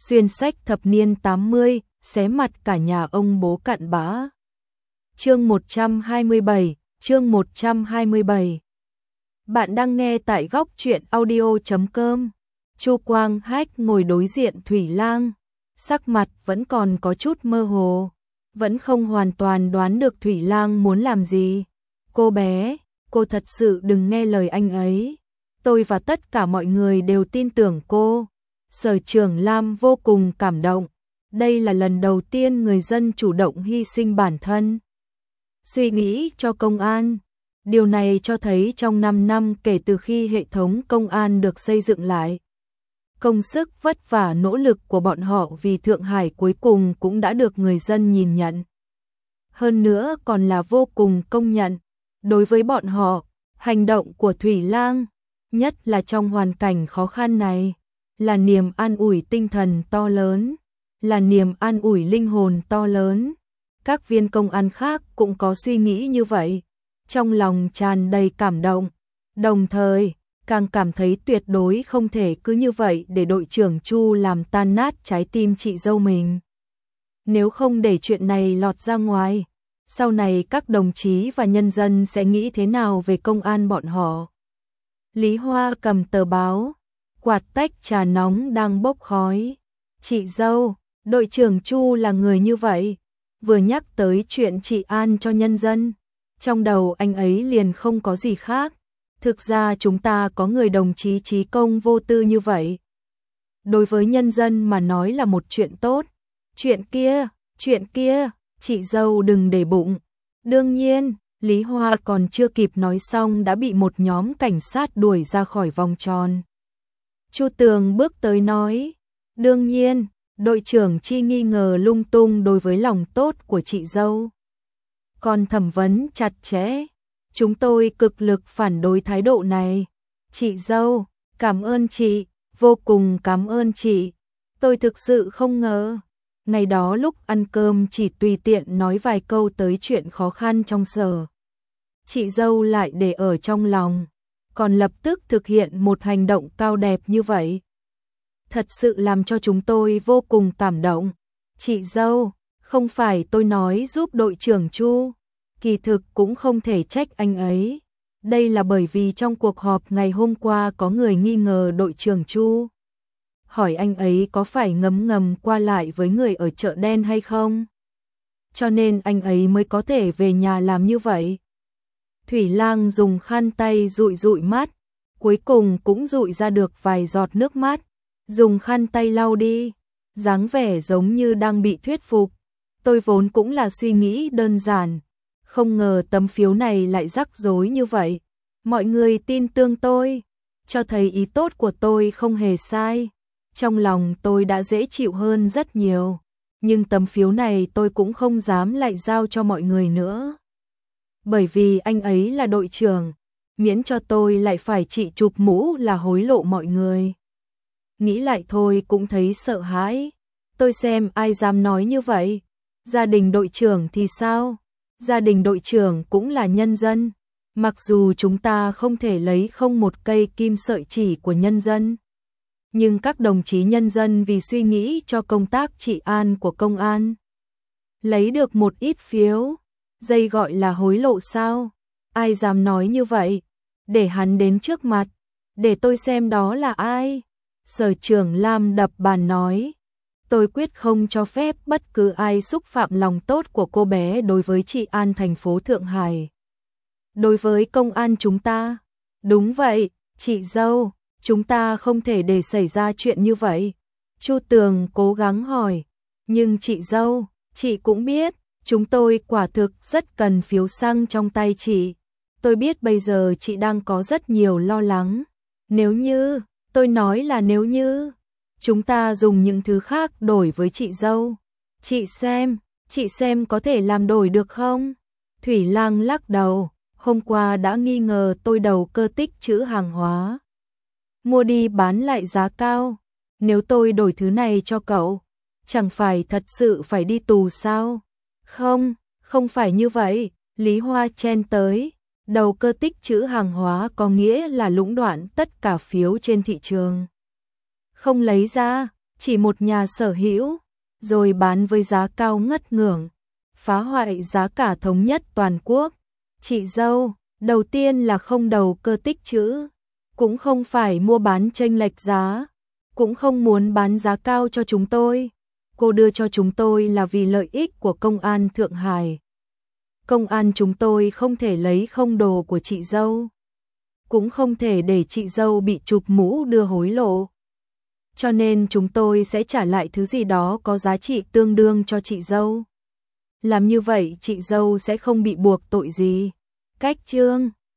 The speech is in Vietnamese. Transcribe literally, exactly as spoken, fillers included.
xuyên sách thập niên tám mươi, xé mặt cả nhà ông bố cặn bã. Chương một trăm hai mươi bảy, chương một trăm hai mươi bảy. Bạn đang nghe tại góc truyện audio chấm com. Chu Quang Hách ngồi đối diện Thủy Lang, sắc mặt vẫn còn có chút mơ hồ, vẫn không hoàn toàn đoán được Thủy Lang muốn làm gì. Cô bé, cô thật sự đừng nghe lời anh ấy. Tôi và tất cả mọi người đều tin tưởng cô. Sở Trường Lam vô cùng cảm động. Đây là lần đầu tiên người dân chủ động hy sinh bản thân, suy nghĩ cho công an. Điều này cho thấy trong năm năm kể từ khi hệ thống công an được xây dựng lại, công sức vất vả nỗ lực của bọn họ vì Thượng Hải cuối cùng cũng đã được người dân nhìn nhận. Hơn nữa còn là vô cùng công nhận. Đối với bọn họ, hành động của Thủy Lang, nhất là trong hoàn cảnh khó khăn này, là niềm an ủi tinh thần to lớn, là niềm an ủi linh hồn to lớn. Các viên công an khác cũng có suy nghĩ như vậy, trong lòng tràn đầy cảm động, đồng thời càng cảm thấy tuyệt đối không thể cứ như vậy để đội trưởng Chu làm tan nát trái tim chị dâu mình. Nếu không để chuyện này lọt ra ngoài, sau này các đồng chí và nhân dân sẽ nghĩ thế nào về công an bọn họ. Lý Hoa cầm tờ báo, quạt tách trà nóng đang bốc khói. Chị dâu, đội trưởng Chu là người như vậy. Vừa nhắc tới chuyện trị an cho nhân dân, trong đầu anh ấy liền không có gì khác. Thực ra chúng ta có người đồng chí trí công vô tư như vậy, đối với nhân dân mà nói là một chuyện tốt. Chuyện kia, chuyện kia, chị dâu đừng để bụng. Đương nhiên, Lý Hoa còn chưa kịp nói xong đã bị một nhóm cảnh sát đuổi ra khỏi vòng tròn. Chu Tường bước tới nói, đương nhiên, đội trưởng Chi nghi ngờ lung tung đối với lòng tốt của chị dâu. Còn thẩm vấn chặt chẽ, chúng tôi cực lực phản đối thái độ này. Chị dâu, cảm ơn chị, vô cùng cảm ơn chị. Tôi thực sự không ngờ. Ngày đó lúc ăn cơm chỉ tùy tiện nói vài câu tới chuyện khó khăn trong sở, chị dâu lại để ở trong lòng, còn lập tức thực hiện một hành động cao đẹp như vậy. Thật sự làm cho chúng tôi vô cùng cảm động. Chị dâu, không phải tôi nói giúp đội trưởng Chu, kỳ thực cũng không thể trách anh ấy. Đây là bởi vì trong cuộc họp ngày hôm qua có người nghi ngờ đội trưởng Chu, hỏi anh ấy có phải ngấm ngầm qua lại với người ở chợ đen hay không, cho nên anh ấy mới có thể về nhà làm như vậy. Thủy Lang dùng khăn tay dụi dụi mắt, cuối cùng cũng dụi ra được vài giọt nước mắt, dùng khăn tay lau đi, dáng vẻ giống như đang bị thuyết phục. Tôi vốn cũng là suy nghĩ đơn giản, không ngờ tấm phiếu này lại rắc rối như vậy. Mọi người tin tưởng tôi, cho thấy ý tốt của tôi không hề sai. Trong lòng tôi đã dễ chịu hơn rất nhiều, nhưng tấm phiếu này tôi cũng không dám lại giao cho mọi người nữa. Bởi vì anh ấy là đội trưởng, miễn cho tôi lại phải chỉ chụp mũ là hối lộ mọi người. Nghĩ lại thôi cũng thấy sợ hãi. Tôi xem ai dám nói như vậy. Gia đình đội trưởng thì sao? Gia đình đội trưởng cũng là nhân dân. Mặc dù chúng ta không thể lấy không một cây kim sợi chỉ của nhân dân, nhưng các đồng chí nhân dân vì suy nghĩ cho công tác trị an của công an, lấy được một ít phiếu, dây gọi là hối lộ sao? Ai dám nói như vậy? Để hắn đến trước mặt, để tôi xem đó là ai. Sở Trường Lam đập bàn nói, tôi quyết không cho phép bất cứ ai xúc phạm lòng tốt của cô bé đối với trị an thành phố Thượng Hải, đối với công an chúng ta. Đúng vậy, chị dâu, chúng ta không thể để xảy ra chuyện như vậy. Chu Tường cố gắng hỏi, nhưng chị dâu, chị cũng biết, chúng tôi quả thực rất cần phiếu xăng trong tay chị. Tôi biết bây giờ chị đang có rất nhiều lo lắng. Nếu như, tôi nói là nếu như, chúng ta dùng những thứ khác đổi với chị dâu. Chị xem, chị xem có thể làm đổi được không? Thủy Lang lắc đầu, hôm qua đã nghi ngờ tôi đầu cơ tích trữ hàng hóa, mua đi bán lại giá cao. Nếu tôi đổi thứ này cho cậu, chẳng phải thật sự phải đi tù sao? Không, không phải như vậy. Lý Hoa chen tới, đầu cơ tích trữ hàng hóa có nghĩa là lũng đoạn tất cả phiếu trên thị trường, không lấy ra, chỉ một nhà sở hữu, rồi bán với giá cao ngất ngưởng, phá hoại giá cả thống nhất toàn quốc. Chị dâu, đầu tiên là không đầu cơ tích trữ, cũng không phải mua bán chênh lệch giá, cũng không muốn bán giá cao cho chúng tôi. Cô đưa cho chúng tôi là vì lợi ích của công an Thượng Hải. Công an chúng tôi không thể lấy không đồ của chị dâu, cũng không thể để chị dâu bị chụp mũ đưa hối lộ. Cho nên chúng tôi sẽ trả lại thứ gì đó có giá trị tương đương cho chị dâu. Làm như vậy chị dâu sẽ không bị buộc tội gì. Cách chương